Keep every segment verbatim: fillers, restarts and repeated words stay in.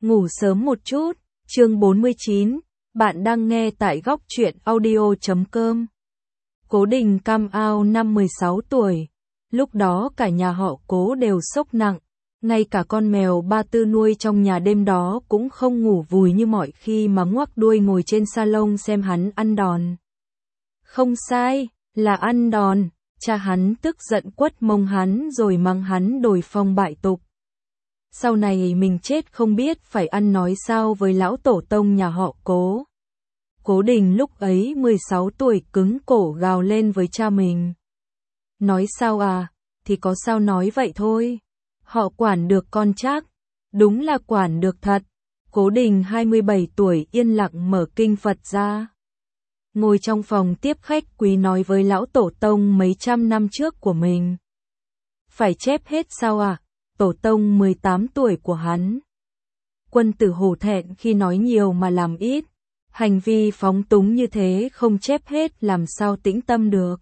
Ngủ sớm một chút, chương bốn mươi chín, bạn đang nghe tại góc truyện audio chấm com. Cố Đình Cam Ao năm mười sáu tuổi, lúc đó cả nhà họ Cố đều sốc nặng, ngay cả con mèo Ba Tư nuôi trong nhà đêm đó cũng không ngủ vùi như mọi khi mà ngoắc đuôi ngồi trên salon xem hắn ăn đòn. Không sai, là ăn đòn, cha hắn tức giận quất mông hắn rồi mắng hắn đồi phong bại tục. Sau này mình chết không biết phải ăn nói sao với lão tổ tông nhà họ Cố. Cố Đình lúc ấy mười sáu tuổi cứng cổ gào lên với cha mình. Nói sao à, thì có sao nói vậy thôi. Họ quản được con chắc, đúng là quản được thật. Cố Đình hai mươi bảy tuổi yên lặng mở kinh Phật ra. Ngồi trong phòng tiếp khách quý nói với lão tổ tông mấy trăm năm trước của mình. Phải chép hết sao à? Tổ tông mười tám tuổi của hắn. Quân tử hổ thẹn khi nói nhiều mà làm ít. Hành vi phóng túng như thế không chép hết làm sao tĩnh tâm được.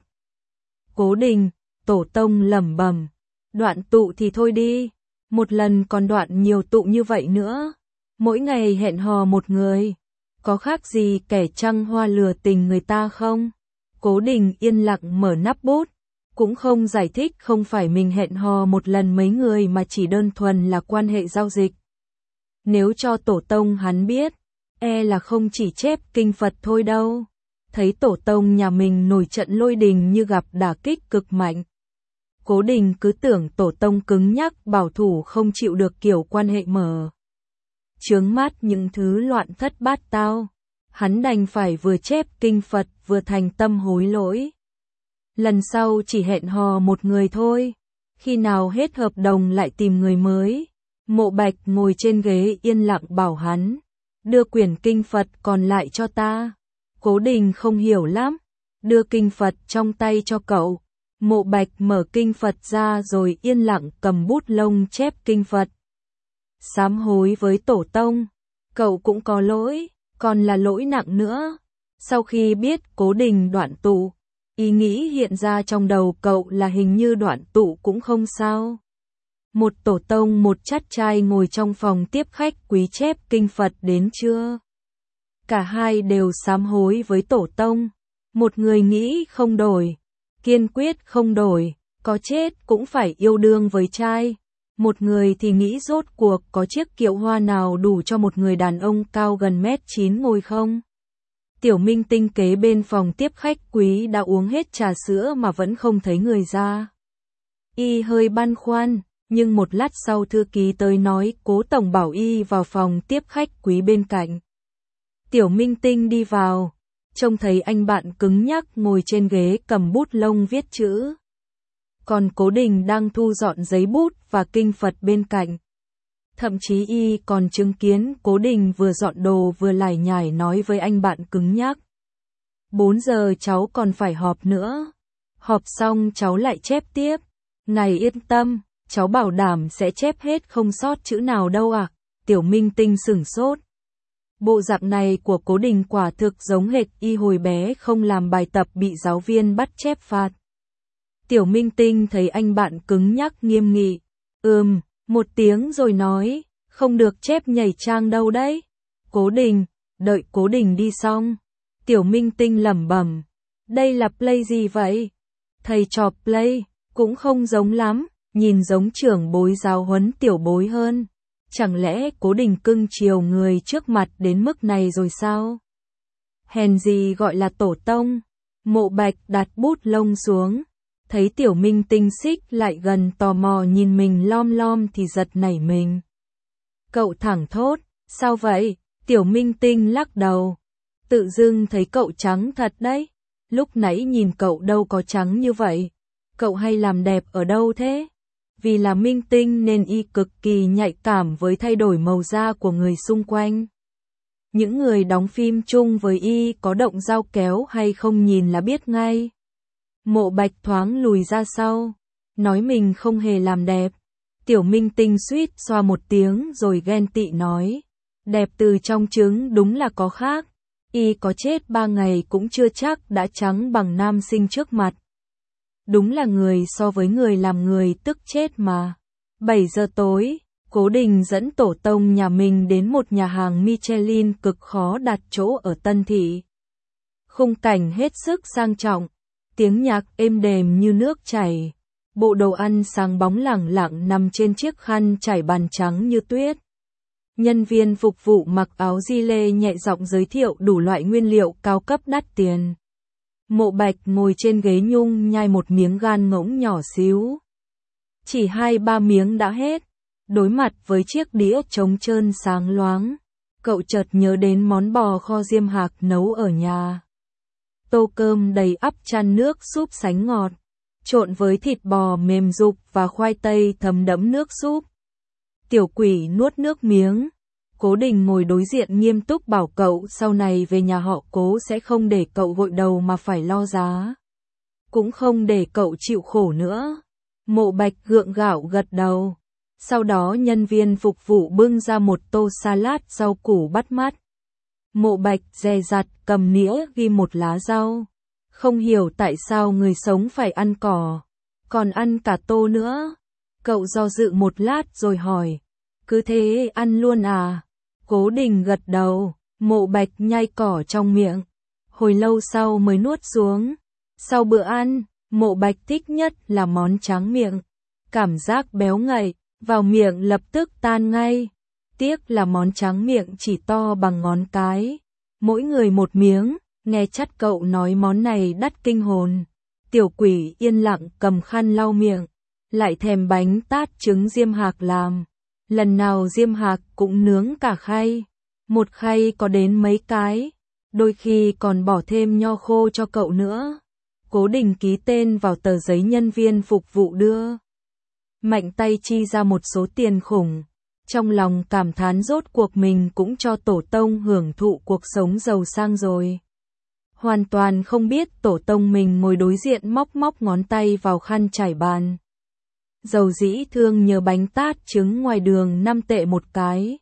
Cố Đình, tổ tông lẩm bẩm, đoạn tụ thì thôi đi, một lần còn đoạn nhiều tụ như vậy nữa. Mỗi ngày hẹn hò một người, có khác gì kẻ trăng hoa lừa tình người ta không? Cố Đình yên lặng mở nắp bút, cũng không giải thích không phải mình hẹn hò một lần mấy người mà chỉ đơn thuần là quan hệ giao dịch. Nếu cho tổ tông hắn biết, e là không chỉ chép kinh Phật thôi đâu. Thấy tổ tông nhà mình nổi trận lôi đình như gặp đả kích cực mạnh. Cố Đình cứ tưởng tổ tông cứng nhắc bảo thủ không chịu được kiểu quan hệ mở. Chướng mắt những thứ loạn thất bát tao. Hắn đành phải vừa chép kinh Phật vừa thành tâm hối lỗi. Lần sau chỉ hẹn hò một người thôi. Khi nào hết hợp đồng lại tìm người mới. Mộ Bạch ngồi trên ghế yên lặng bảo hắn. Đưa quyển kinh Phật còn lại cho ta. Cố Đình không hiểu lắm. Đưa kinh Phật trong tay cho cậu. Mộ Bạch mở kinh Phật ra rồi yên lặng cầm bút lông chép kinh Phật. Sám hối với tổ tông. Cậu cũng có lỗi, còn là lỗi nặng nữa. Sau khi biết Cố Đình đoạn tụ, ý nghĩ hiện ra trong đầu cậu là hình như đoạn tụ cũng không sao. Một tổ tông một chắt trai ngồi trong phòng tiếp khách quý chép kinh Phật đến trưa. Cả hai đều sám hối với tổ tông. Một người nghĩ không đổi, kiên quyết không đổi, có chết cũng phải yêu đương với trai. Một người thì nghĩ rốt cuộc có chiếc kiệu hoa nào đủ cho một người đàn ông cao gần mét chín ngồi không? Tiểu Minh Tinh kế bên phòng tiếp khách quý đã uống hết trà sữa mà vẫn không thấy người ra. Y hơi băn khoăn, nhưng một lát sau thư ký tới nói Cố tổng bảo y vào phòng tiếp khách quý bên cạnh. Tiểu Minh Tinh đi vào, trông thấy anh bạn cứng nhắc ngồi trên ghế cầm bút lông viết chữ. Còn Cố Đình đang thu dọn giấy bút và kinh Phật bên cạnh. Thậm chí y còn chứng kiến Cố Đình vừa dọn đồ vừa lải nhải nói với anh bạn cứng nhắc. bốn giờ cháu còn phải họp nữa. Họp xong cháu lại chép tiếp. Này yên tâm, cháu bảo đảm sẽ chép hết không sót chữ nào đâu ạ. À? Tiểu Minh Tinh sửng sốt. Bộ dạng này của Cố Đình quả thực giống hệt y hồi bé không làm bài tập bị giáo viên bắt chép phạt. Tiểu Minh Tinh thấy anh bạn cứng nhắc nghiêm nghị. Ừm, một tiếng rồi nói, không được chép nhảy trang đâu đấy. Cố Đình, đợi Cố Đình đi xong. Tiểu Minh Tinh lẩm bẩm, đây là play gì vậy? Thầy trò play, cũng không giống lắm, nhìn giống trưởng bối giáo huấn tiểu bối hơn. Chẳng lẽ Cố Đình cưng chiều người trước mặt đến mức này rồi sao? Hèn gì gọi là tổ tông. Mộ Bạch đặt bút lông xuống. Thấy Tiểu Minh Tinh xích lại gần tò mò nhìn mình lom lom thì giật nảy mình. Cậu thẳng thốt, sao vậy? Tiểu Minh Tinh lắc đầu. Tự dưng thấy cậu trắng thật đấy. Lúc nãy nhìn cậu đâu có trắng như vậy. Cậu hay làm đẹp ở đâu thế? Vì là minh tinh nên y cực kỳ nhạy cảm với thay đổi màu da của người xung quanh. Những người đóng phim chung với y có động dao kéo hay không nhìn là biết ngay. Mộ Bạch thoáng lùi ra sau, nói mình không hề làm đẹp. Tiểu Minh Tinh suýt xoa một tiếng rồi ghen tị nói. Đẹp từ trong trứng đúng là có khác. Y có chết ba ngày cũng chưa chắc đã trắng bằng nam sinh trước mặt. Đúng là người so với người làm người tức chết mà. bảy giờ tối, Cố Đình dẫn tổ tông nhà mình đến một nhà hàng Michelin cực khó đặt chỗ ở Tân Thị. Khung cảnh hết sức sang trọng, tiếng nhạc êm đềm như nước chảy, bộ đồ ăn sáng bóng lẳng lặng nằm trên chiếc khăn trải bàn trắng như tuyết. Nhân viên phục vụ mặc áo gi lê nhẹ giọng giới thiệu đủ loại nguyên liệu cao cấp đắt tiền. Mộ Bạch ngồi trên ghế nhung nhai một miếng gan ngỗng nhỏ xíu. Chỉ hai ba miếng đã hết. Đối mặt với chiếc đĩa trống trơn sáng loáng, cậu chợt nhớ đến món bò kho Diêm Hạc nấu ở nhà. Tô cơm đầy ắp chan nước súp sánh ngọt, trộn với thịt bò mềm rục và khoai tây thấm đẫm nước súp. Tiểu Quỷ nuốt nước miếng. Cố Đình ngồi đối diện nghiêm túc bảo cậu sau này về nhà họ Cố sẽ không để cậu gội đầu mà phải lo giá. Cũng không để cậu chịu khổ nữa. Mộ Bạch gượng gạo gật đầu. Sau đó nhân viên phục vụ bưng ra một tô salad rau củ bắt mắt. Mộ Bạch dè dặt cầm nĩa ghi một lá rau. Không hiểu tại sao người sống phải ăn cỏ, còn ăn cả tô nữa. Cậu do dự một lát rồi hỏi, cứ thế ăn luôn à? Cố Đình gật đầu, Mộ Bạch nhai cỏ trong miệng, hồi lâu sau mới nuốt xuống. Sau bữa ăn, Mộ Bạch thích nhất là món tráng miệng, cảm giác béo ngậy, vào miệng lập tức tan ngay. Tiếc là món tráng miệng chỉ to bằng ngón cái, mỗi người một miếng, nghe chắt cậu nói món này đắt kinh hồn. Tiểu Quỷ yên lặng cầm khăn lau miệng, lại thèm bánh tát trứng Diêm Hạc làm. Lần nào Diêm Hạc cũng nướng cả khay, một khay có đến mấy cái, đôi khi còn bỏ thêm nho khô cho cậu nữa. Cố Đình ký tên vào tờ giấy nhân viên phục vụ đưa. Mạnh tay chi ra một số tiền khủng, trong lòng cảm thán rốt cuộc mình cũng cho tổ tông hưởng thụ cuộc sống giàu sang rồi. Hoàn toàn không biết tổ tông mình ngồi đối diện móc móc ngón tay vào khăn trải bàn. Dầu dĩ thương nhớ bánh tát trứng ngoài đường năm tệ một cái.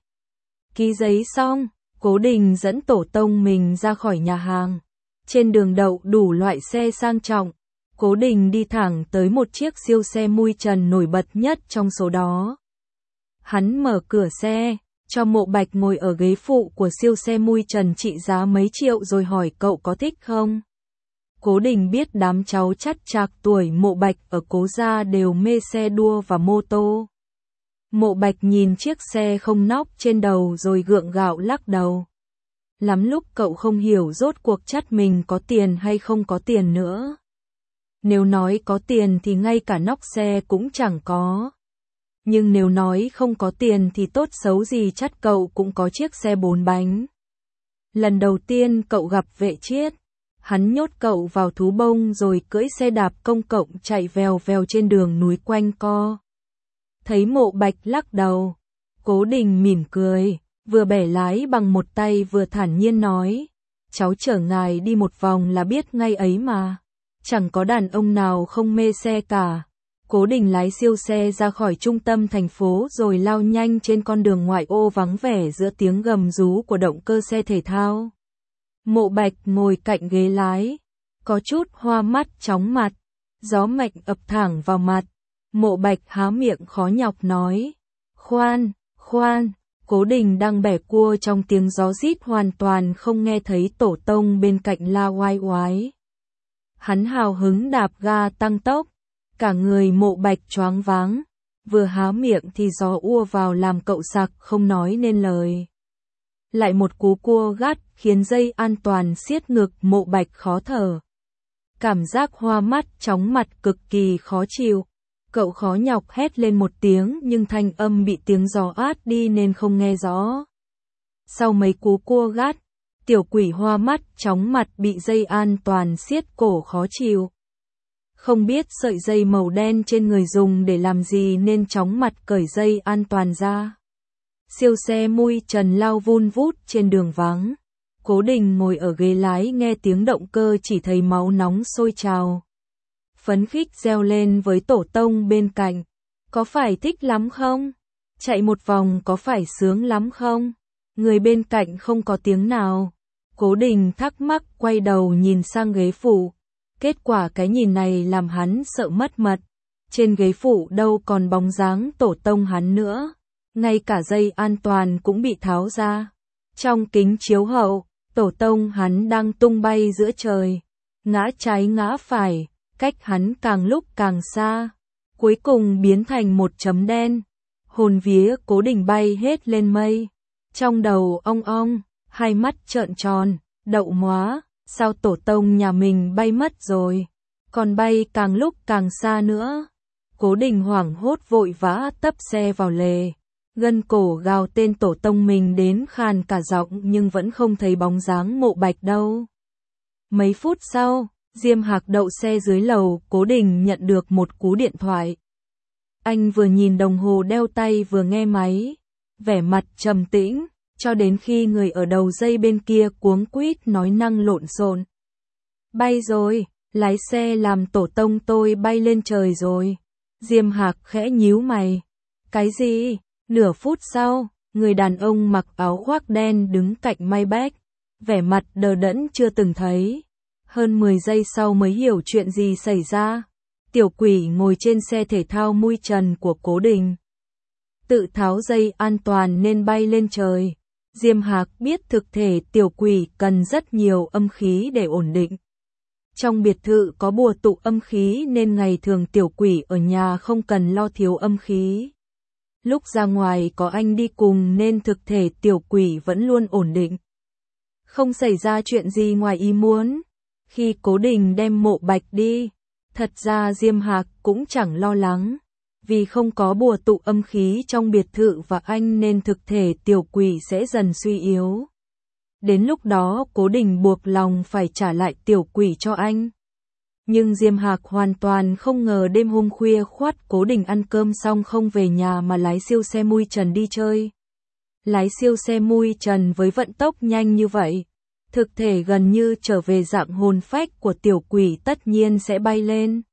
Ký giấy xong, Cố Đình dẫn tổ tông mình ra khỏi nhà hàng. Trên đường đậu đủ loại xe sang trọng. Cố Đình đi thẳng tới một chiếc siêu xe mui trần nổi bật nhất trong số đó. Hắn mở cửa xe, cho Mộ Bạch ngồi ở ghế phụ của siêu xe mui trần trị giá mấy triệu rồi hỏi cậu có thích không? Cố Đình biết đám cháu chắt chạc tuổi Mộ Bạch ở Cố gia đều mê xe đua và mô tô. Mộ Bạch nhìn chiếc xe không nóc trên đầu rồi gượng gạo lắc đầu. Lắm lúc cậu không hiểu rốt cuộc chắt mình có tiền hay không có tiền nữa. Nếu nói có tiền thì ngay cả nóc xe cũng chẳng có. Nhưng nếu nói không có tiền thì tốt xấu gì chắt cậu cũng có chiếc xe bốn bánh. Lần đầu tiên cậu gặp Vệ Chiết, hắn nhốt cậu vào thú bông rồi cưỡi xe đạp công cộng chạy vèo vèo trên đường núi quanh co. Thấy Mộ Bạch lắc đầu, Cố Đình mỉm cười, vừa bẻ lái bằng một tay vừa thản nhiên nói, cháu chở ngài đi một vòng là biết ngay ấy mà. Chẳng có đàn ông nào không mê xe cả. Cố Đình lái siêu xe ra khỏi trung tâm thành phố rồi lao nhanh trên con đường ngoại ô vắng vẻ giữa tiếng gầm rú của động cơ xe thể thao. Mộ Bạch ngồi cạnh ghế lái, có chút hoa mắt chóng mặt, gió mạnh ập thẳng vào mặt. Mộ Bạch há miệng khó nhọc nói, khoan, khoan. Cố Đình đang bẻ cua trong tiếng gió rít hoàn toàn không nghe thấy tổ tông bên cạnh la oai oái. Hắn hào hứng đạp ga tăng tốc, cả người Mộ Bạch choáng váng, vừa há miệng thì gió ùa vào làm cậu sặc không nói nên lời. Lại một cú cua gắt khiến dây an toàn siết ngực Mộ Bạch khó thở. Cảm giác hoa mắt chóng mặt cực kỳ khó chịu, cậu khó nhọc hét lên một tiếng nhưng thanh âm bị tiếng gió át đi nên không nghe rõ. Sau mấy cú cua gắt, Tiểu Quỷ hoa mắt chóng mặt bị dây an toàn siết cổ khó chịu. Không biết sợi dây màu đen trên người dùng để làm gì nên chóng mặt cởi dây an toàn ra. Siêu xe mui trần lao vun vút trên đường vắng. Cố Đình ngồi ở ghế lái nghe tiếng động cơ chỉ thấy máu nóng sôi trào. Phấn khích reo lên với tổ tông bên cạnh. Có phải thích lắm không? Chạy một vòng có phải sướng lắm không? Người bên cạnh không có tiếng nào. Cố Đình thắc mắc quay đầu nhìn sang ghế phụ. Kết quả cái nhìn này làm hắn sợ mất mật. Trên ghế phụ đâu còn bóng dáng tổ tông hắn nữa. ngay cả dây an toàn cũng bị tháo ra. Trong kính chiếu hậu, tổ tông hắn đang tung bay giữa trời, ngã trái ngã phải, cách hắn càng lúc càng xa, cuối cùng biến thành một chấm đen. Hồn vía Cố Đình bay hết lên mây, trong đầu ong ong, hai mắt trợn tròn, đậu móa, sao tổ tông nhà mình bay mất rồi, còn bay càng lúc càng xa nữa. Cố Đình hoảng hốt vội vã tấp xe vào lề, gân cổ gào tên tổ tông mình đến khàn cả giọng nhưng vẫn không thấy bóng dáng Mộ Bạch đâu. Mấy phút sau, Diêm Hạc đậu xe dưới lầu, Cố Đình nhận được một cú điện thoại. Anh vừa nhìn đồng hồ đeo tay vừa nghe máy, vẻ mặt trầm tĩnh, cho đến khi người ở đầu dây bên kia cuống quýt nói năng lộn xộn. Bay rồi, lái xe làm tổ tông tôi bay lên trời rồi. Diêm Hạc khẽ nhíu mày. Cái gì? Nửa phút sau, người đàn ông mặc áo khoác đen đứng cạnh Maybach, vẻ mặt đờ đẫn chưa từng thấy. Hơn mười giây sau mới hiểu chuyện gì xảy ra. Tiểu quỷ ngồi trên xe thể thao mui trần của Cố Đình, tự tháo dây an toàn nên bay lên trời. Diêm Hạc biết thực thể tiểu quỷ cần rất nhiều âm khí để ổn định. Trong biệt thự có bùa tụ âm khí nên ngày thường tiểu quỷ ở nhà không cần lo thiếu âm khí. Lúc ra ngoài có anh đi cùng nên thực thể tiểu quỷ vẫn luôn ổn định. Không xảy ra chuyện gì ngoài ý muốn. Khi Cố Đình đem Mộ Bạch đi, thật ra Diêm Hạc cũng chẳng lo lắng. Vì không có bùa tụ âm khí trong biệt thự và anh nên thực thể tiểu quỷ sẽ dần suy yếu. Đến lúc đó Cố Đình buộc lòng phải trả lại tiểu quỷ cho anh. Nhưng Diêm Hạc hoàn toàn không ngờ đêm hôm khuya khoắt Cố Đình ăn cơm xong không về nhà mà lái siêu xe mui trần đi chơi. Lái siêu xe mui trần với vận tốc nhanh như vậy, thực thể gần như trở về dạng hồn phách của tiểu quỷ tất nhiên sẽ bay lên.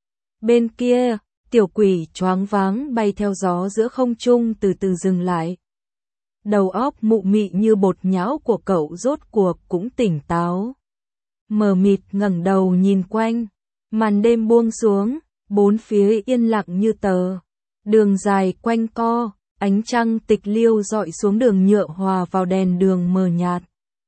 Bên kia, tiểu quỷ choáng váng bay theo gió giữa không trung từ từ dừng lại. Đầu óc mụ mị như bột nhão của cậu rốt cuộc cũng tỉnh táo. Mờ mịt ngẩng đầu nhìn quanh, màn đêm buông xuống, bốn phía yên lặng như tờ. Đường dài quanh co, ánh trăng tịch liêu dọi xuống đường nhựa hòa vào đèn đường mờ nhạt.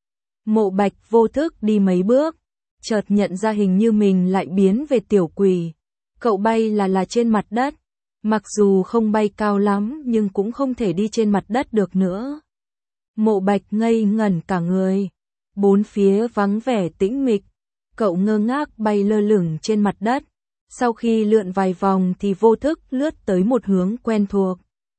Mộ Bạch vô thức đi mấy bước, chợt nhận ra hình như mình lại biến về tiểu quỷ. Cậu bay là là trên mặt đất, mặc dù không bay cao lắm nhưng cũng không thể đi trên mặt đất được nữa. Mộ Bạch ngây ngẩn cả người, bốn phía vắng vẻ tĩnh mịch, cậu ngơ ngác bay lơ lửng trên mặt đất. Sau khi lượn vài vòng thì vô thức lướt tới một hướng quen thuộc.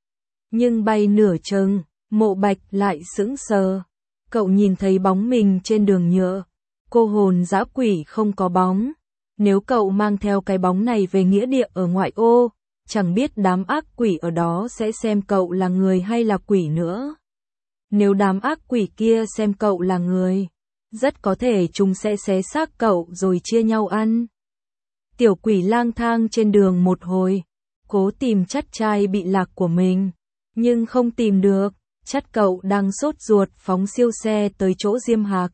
Nhưng bay nửa chừng, Mộ Bạch lại sững sờ. Cậu nhìn thấy bóng mình trên đường nhựa. Cô hồn dã quỷ không có bóng. Nếu cậu mang theo cái bóng này về nghĩa địa ở ngoại ô, chẳng biết đám ác quỷ ở đó sẽ xem cậu là người hay là quỷ nữa. Nếu đám ác quỷ kia xem cậu là người, rất có thể chúng sẽ xé xác cậu rồi chia nhau ăn. Tiểu quỷ lang thang trên đường một hồi, cố tìm chất trai bị lạc của mình, nhưng không tìm được. Chất cậu đang sốt ruột phóng siêu xe tới chỗ Diêm Hạc.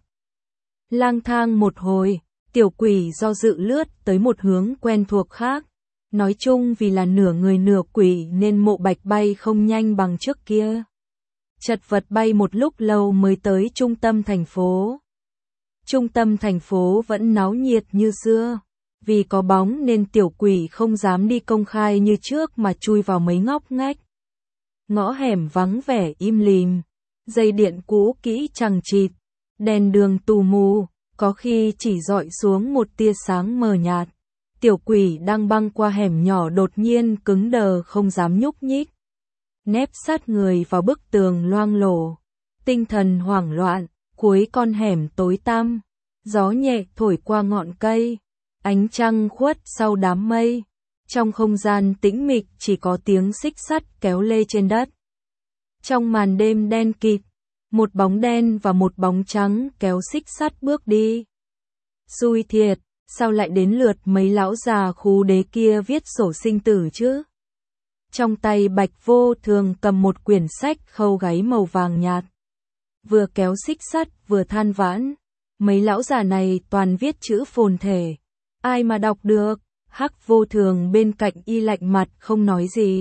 Lang thang một hồi, tiểu quỷ do dự lướt tới một hướng quen thuộc khác. Nói chung vì là nửa người nửa quỷ nên Mộ Bạch bay không nhanh bằng trước kia. Chật vật bay một lúc lâu mới tới trung tâm thành phố. Trung tâm thành phố vẫn náo nhiệt như xưa. Vì có bóng nên tiểu quỷ không dám đi công khai như trước mà chui vào mấy ngóc ngách. Ngõ hẻm vắng vẻ im lìm, dây điện cũ kỹ chằng chịt, đèn đường tù mù, có khi chỉ dọi xuống một tia sáng mờ nhạt. Tiểu quỷ đang băng qua hẻm nhỏ đột nhiên cứng đờ không dám nhúc nhích. Nép sát người vào bức tường loang lổ, tinh thần hoảng loạn, cuối con hẻm tối tăm, gió nhẹ thổi qua ngọn cây, ánh trăng khuất sau đám mây. Trong không gian tĩnh mịch chỉ có tiếng xích sắt kéo lê trên đất. Trong màn đêm đen kịt, một bóng đen và một bóng trắng kéo xích sắt bước đi. Xui thiệt, sao lại đến lượt mấy lão già khú đế kia viết sổ sinh tử chứ? Trong tay Bạch Vô Thường cầm một quyển sách khâu gáy màu vàng nhạt. Vừa kéo xích sắt vừa than vãn. Mấy lão già này toàn viết chữ phồn thể. Ai mà đọc được? Hắc Vô Thường bên cạnh y lạnh mặt không nói gì.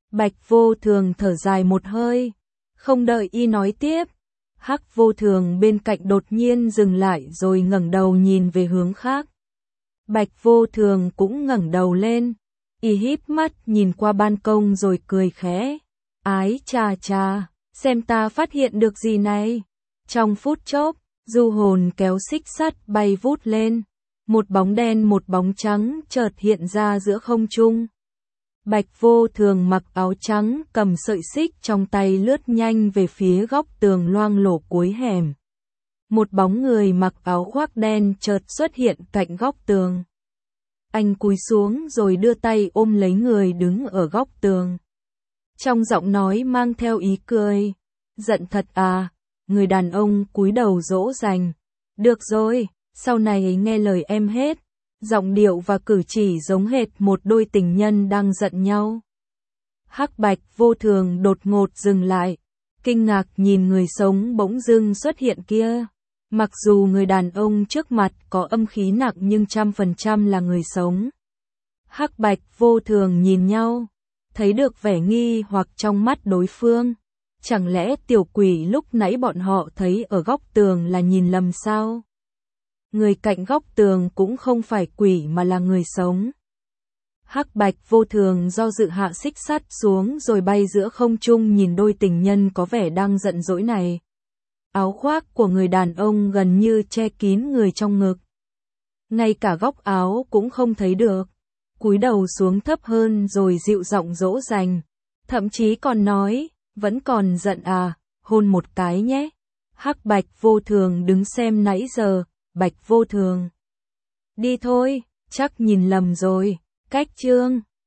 Bạch Vô Thường thở dài một hơi, không đợi y nói tiếp. Hắc Vô Thường bên cạnh đột nhiên dừng lại rồi ngẩng đầu nhìn về hướng khác. Bạch Vô Thường cũng ngẩng đầu lên, y híp mắt nhìn qua ban công rồi cười khẽ. Ái chà chà, xem ta phát hiện được gì này. Trong phút chốc, du hồn kéo xích sắt bay vút lên. Một bóng đen một bóng trắng chợt hiện ra giữa không trung. Bạch Vô Thường mặc áo trắng cầm sợi xích trong tay lướt nhanh về phía góc tường loang lổ cuối hẻm. Một bóng người mặc áo khoác đen chợt xuất hiện cạnh góc tường. Anh cúi xuống rồi đưa tay ôm lấy người đứng ở góc tường. Trong giọng nói mang theo ý cười. Giận thật à? Người đàn ông cúi đầu dỗ dành. Được rồi, sau này nghe lời em hết. Giọng điệu và cử chỉ giống hệt một đôi tình nhân đang giận nhau. Hắc Bạch Vô Thường đột ngột dừng lại, kinh ngạc nhìn người sống bỗng dưng xuất hiện kia. Mặc dù người đàn ông trước mặt có âm khí nặng nhưng trăm phần trăm là người sống. Hắc Bạch Vô Thường nhìn nhau, thấy được vẻ nghi hoặc trong mắt đối phương. Chẳng lẽ tiểu quỷ lúc nãy bọn họ thấy ở góc tường là nhìn lầm sao? Người cạnh góc tường cũng không phải quỷ mà là người sống. Hắc Bạch Vô Thường do dự hạ xích sắt xuống rồi bay giữa không trung nhìn đôi tình nhân có vẻ đang giận dỗi này. Áo khoác của người đàn ông gần như che kín người trong ngực. Ngay cả góc áo cũng không thấy được. Cúi đầu xuống thấp hơn rồi dịu giọng dỗ dành. Thậm chí còn nói, vẫn còn giận à, hôn một cái nhé. Hắc Bạch Vô Thường đứng xem nãy giờ. Bạch Vô Thường. Đi thôi, chắc nhìn lầm rồi. Cách chương